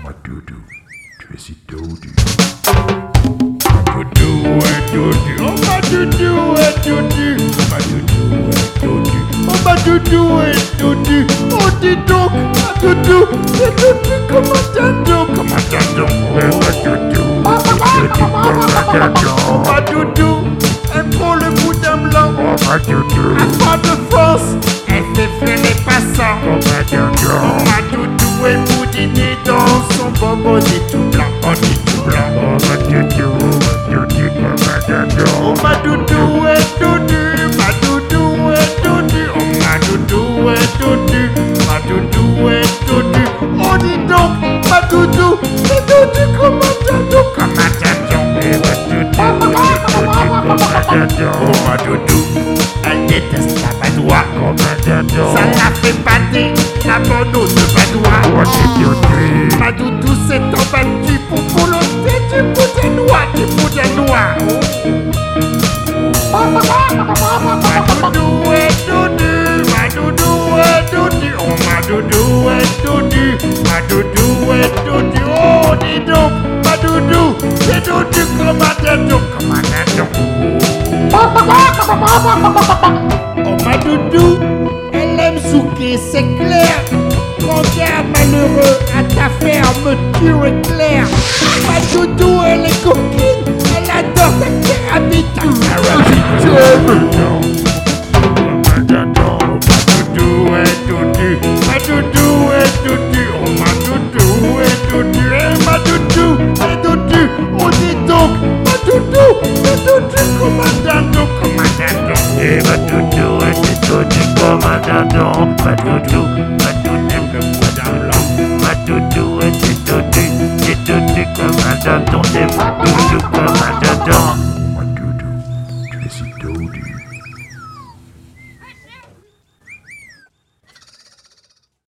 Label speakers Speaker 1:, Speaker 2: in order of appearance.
Speaker 1: Ma doudou, tu es si doudou.
Speaker 2: Ma doudou est doudou. Oh ma doudou est doudou. Ma doudou est doudou. Oh ma doudou est doudou. Oh dis donc, ma doudou, c'est doudou comme un dindon. Comme un dindon. Oh ma doudou, c'est doudou comme un dindon. Oh ma doudou, elle prend le bout d'un blanc.
Speaker 1: Oh ma doudou,
Speaker 2: à pas de force, elle fait faire les passants.
Speaker 1: oh ma doudou,
Speaker 2: Oh ma doudou est boudinée dans son bobo dit tout blanc. Oh dit tout blanc.
Speaker 1: oh ma doudou comme un dindon.
Speaker 2: Oh ma doudou est doudou, ma doudou est doudou. Oh ma doudou est doudou, ma doudou est doudou. Oh dis donc, ma doudou, c'est doudou comme un dindon. Comme un dindon.
Speaker 1: Et ma doudou comme un dindon.
Speaker 2: Oh ma doudou, elle déteste la badoie.
Speaker 1: Comme un dindon.
Speaker 2: Ça la fait pâter, la bonne eau de
Speaker 1: Oh
Speaker 2: badoie.
Speaker 1: c'est doudou.
Speaker 2: Ma doudou s'est embattue pour boulotter du boudin noir, du boudin noir. Ma doudou est doudou, ma doudou est doudou. Oh ma doudou est doudou, ma doudou est doudou. Oh dis donc, ma doudou, c'est doudou comme un dindon, comme un dindon. Oh ma doudou, elle aime souquer, c'est clair. Regarde malheureux, à ta ferme tu es clair. Ma doudou elle est coquine, elle adore ta carabine. Ta carabine.
Speaker 1: Comme un dindon.
Speaker 2: Ma doudou est doudou, ma doudou est doudou. Oh ma doudou est doudou, et ma doudou est doudou. Oh dis donc, ma doudou est doudou comme un dindon, comme un dindon.
Speaker 1: Et ma doudou est doudou comme un dindon. Ma doudou, ma doudou,
Speaker 2: Le boudin blanc.
Speaker 1: ma doudou est doudou comme un dindon.